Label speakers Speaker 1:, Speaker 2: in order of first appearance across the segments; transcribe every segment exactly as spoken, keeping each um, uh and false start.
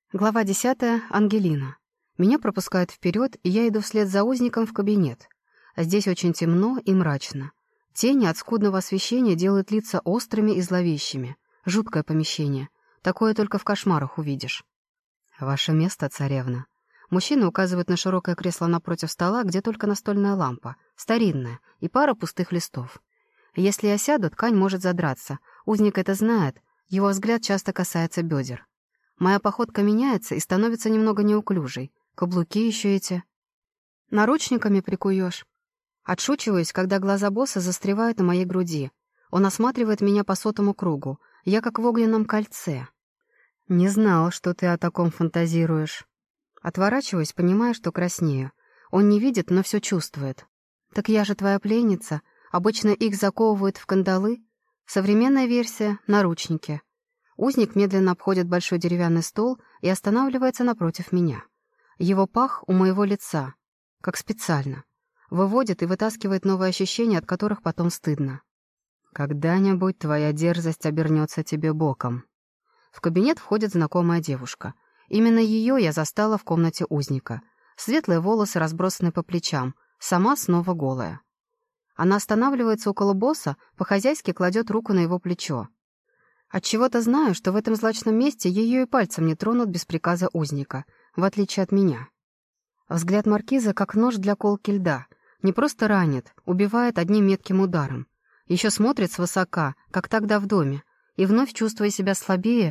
Speaker 1: Глава десятая. Ангелина. Меня пропускают вперед, и я иду вслед за узником в кабинет. Здесь очень темно и мрачно. Тени от скудного освещения делают лица острыми и зловещими. Жуткое помещение. Такое только в кошмарах увидишь. «Ваше место, царевна». Мужчина указывает на широкое кресло напротив стола, где только настольная лампа, старинная, и пара пустых листов. Если я сяду, ткань может задраться. Узник это знает, его взгляд часто касается бедер. Моя походка меняется и становится немного неуклюжей. Каблуки еще эти. Наручниками прикуешь. Отшучиваюсь, когда глаза босса застревают на моей груди. Он осматривает меня по сотому кругу. Я как в огненном кольце. «Не знал, что ты о таком фантазируешь». Отворачиваюсь, понимая, что краснею. Он не видит, но все чувствует. «Так я же твоя пленница. Обычно их заковывают в кандалы. Современная версия — наручники». Узник медленно обходит большой деревянный стол и останавливается напротив меня. Его пах у моего лица, как специально. Выводит и вытаскивает новые ощущения, от которых потом стыдно. «Когда-нибудь твоя дерзость обернется тебе боком». В кабинет входит знакомая девушка. Именно ее я застала в комнате узника. Светлые волосы разбросаны по плечам, сама снова голая. Она останавливается около босса, по-хозяйски кладет руку на его плечо. Отчего-то знаю, что в этом злачном месте ее и пальцем не тронут без приказа узника, в отличие от меня. Взгляд маркиза как нож для колки льда. Не просто ранит, убивает одним метким ударом. Еще смотрит свысока, как тогда в доме, и вновь чувствуя себя слабее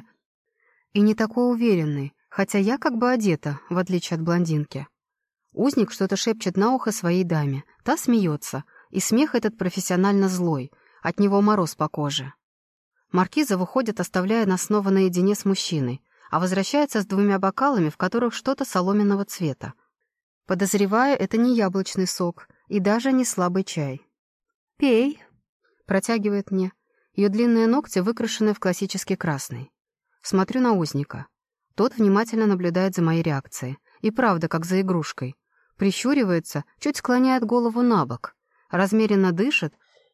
Speaker 1: и не такой уверенной, хотя я как бы одета, в отличие от блондинки. Узник что-то шепчет на ухо своей даме, та смеется, и смех этот профессионально злой, от него мороз по коже. Маркиза выходит, оставляя нас снова наедине с мужчиной, а возвращается с двумя бокалами, в которых что-то соломенного цвета. Подозреваю, это не яблочный сок и даже не слабый чай. «Пей», — протягивает мне. Ее длинные ногти выкрашены в классический красный. Смотрю на узника. Тот внимательно наблюдает за моей реакцией. И правда, как за игрушкой. Прищуривается, чуть склоняет голову на бок. Размеренно дышит.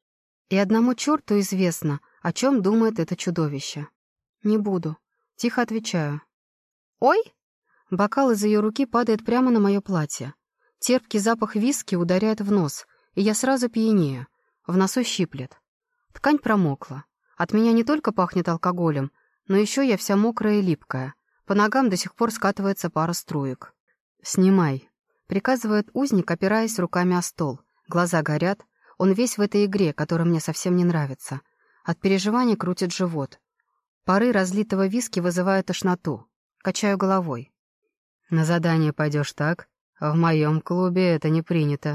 Speaker 1: И одному черту известно, о чем думает это чудовище. «Не буду», — тихо отвечаю. «Ой!» Бокал из ее руки падает прямо на мое платье. Терпкий запах виски ударяет в нос, и я сразу пьянею. В носу щиплет. Ткань промокла. От меня не только пахнет алкоголем, но еще я вся мокрая и липкая. По ногам до сих пор скатывается пара струек. «Снимай», — приказывает узник, опираясь руками о стол. Глаза горят. Он весь в этой игре, которая мне совсем не нравится. От переживаний крутит живот. Пары разлитого виски вызывают тошноту. Качаю головой. «На задание пойдешь так? В моем клубе это не принято».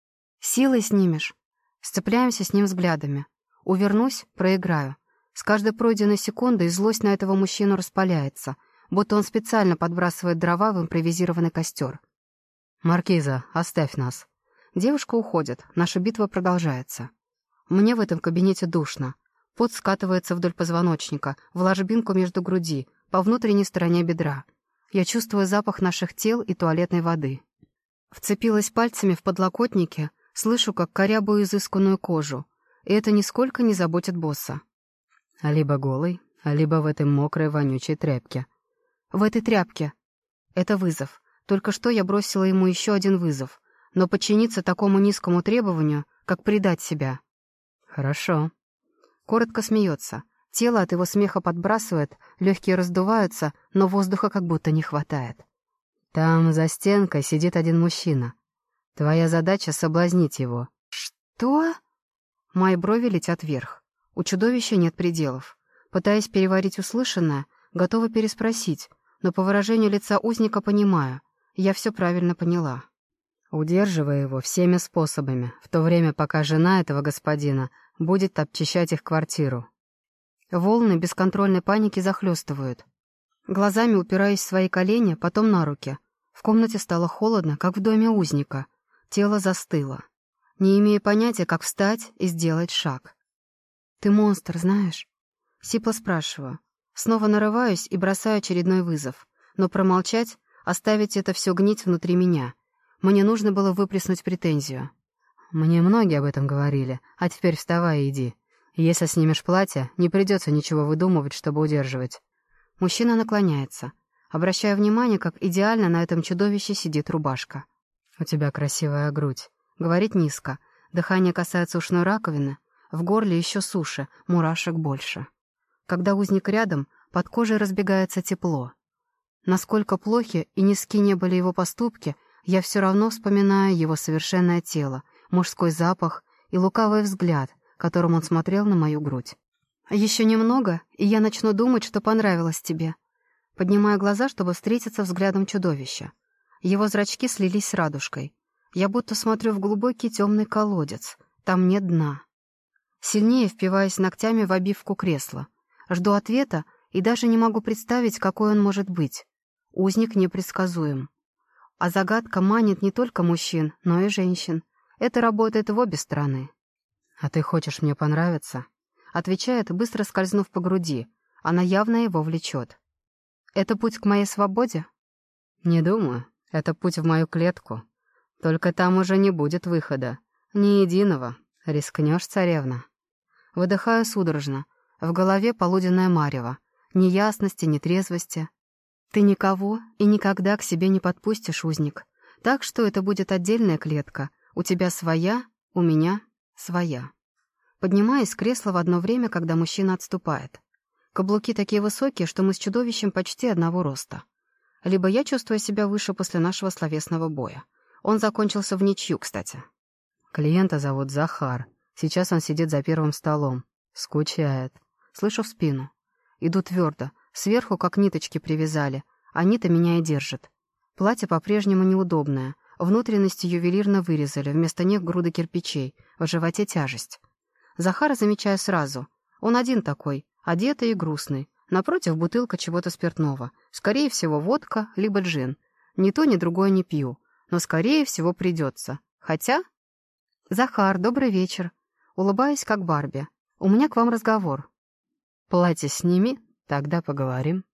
Speaker 1: «Силой снимешь». Сцепляемся с ним взглядами. Увернусь — проиграю. С каждой пройденной секундой злость на этого мужчину распаляется, будто он специально подбрасывает дрова в импровизированный костер. «Маркиза, оставь нас». Девушка уходит, наша битва продолжается. Мне в этом кабинете душно. Пот скатывается вдоль позвоночника, в ложбинку между груди, по внутренней стороне бедра. Я чувствую запах наших тел и туалетной воды. Вцепилась пальцами в подлокотники, слышу, как корябаю изысканную кожу, и это нисколько не заботит босса. Либо голый, либо в этой мокрой вонючей тряпке. В этой тряпке. Это вызов. Только что я бросила ему еще один вызов. Но подчиниться такому низкому требованию, как предать себя. Хорошо. Коротко смеется. Тело от его смеха подбрасывает, легкие раздуваются, но воздуха как будто не хватает. Там за стенкой сидит один мужчина. Твоя задача — соблазнить его. Что? Мои брови летят вверх. У чудовища нет пределов. Пытаясь переварить услышанное, готова переспросить, но по выражению лица узника понимаю. Я все правильно поняла. Удерживая его всеми способами, в то время, пока жена этого господина будет обчищать их квартиру. Волны бесконтрольной паники захлестывают. Глазами упираюсь в свои колени, потом на руки. В комнате стало холодно, как в доме узника. Тело застыло. Не имея понятия, как встать и сделать шаг. «Ты монстр, знаешь?» Сипло спрашиваю. Снова нарываюсь и бросаю очередной вызов. Но промолчать, оставить это все гнить внутри меня. Мне нужно было выплеснуть претензию. «Мне многие об этом говорили, а теперь вставай и иди. Если снимешь платье, не придется ничего выдумывать, чтобы удерживать». Мужчина наклоняется. Обращаю внимание, как идеально на этом чудовище сидит рубашка. «У тебя красивая грудь», — говорит низко. Дыхание касается ушной раковины. В горле еще суше, мурашек больше. Когда узник рядом, под кожей разбегается тепло. Насколько плохи и низки не были его поступки, я все равно вспоминаю его совершенное тело, мужской запах и лукавый взгляд, которым он смотрел на мою грудь. «Еще немного, и я начну думать, что понравилось тебе». Поднимаю глаза, чтобы встретиться взглядом чудовища. Его зрачки слились с радужкой. Я будто смотрю в глубокий темный колодец. Там нет дна. Сильнее впиваюсь ногтями в обивку кресла. Жду ответа и даже не могу представить, какой он может быть. Узник непредсказуем. А загадка манит не только мужчин, но и женщин. Это работает в обе стороны. «А ты хочешь мне понравиться?» Отвечает, быстро скользнув по груди. Она явно его влечет. «Это путь к моей свободе?» «Не думаю. Это путь в мою клетку. Только там уже не будет выхода. Ни единого. Рискнешь, царевна?» Выдыхаю судорожно. В голове полуденное марево. Ни ясности, ни трезвости. «Ты никого и никогда к себе не подпустишь, узник. Так что это будет отдельная клетка. У тебя своя, у меня своя». Поднимаюсь с кресла в одно время, когда мужчина отступает. Каблуки такие высокие, что мы с чудовищем почти одного роста. Либо я чувствую себя выше после нашего словесного боя. Он закончился в ничью, кстати. Клиента зовут Захар. Сейчас он сидит за первым столом. Скучает. Слышу в спину. Иду твердо. Сверху как ниточки привязали. Они-то меня и держат. Платье по-прежнему неудобное. Внутренности ювелирно вырезали. Вместо них груды кирпичей. В животе тяжесть. Захара замечаю сразу. Он один такой. Одетый и грустный. Напротив бутылка чего-то спиртного. Скорее всего, водка, либо джин. Ни то, ни другое не пью. Но скорее всего придется. Хотя... «Захар, добрый вечер». Улыбаюсь, как Барби. «У меня к вам разговор». «Платье сними, тогда поговорим».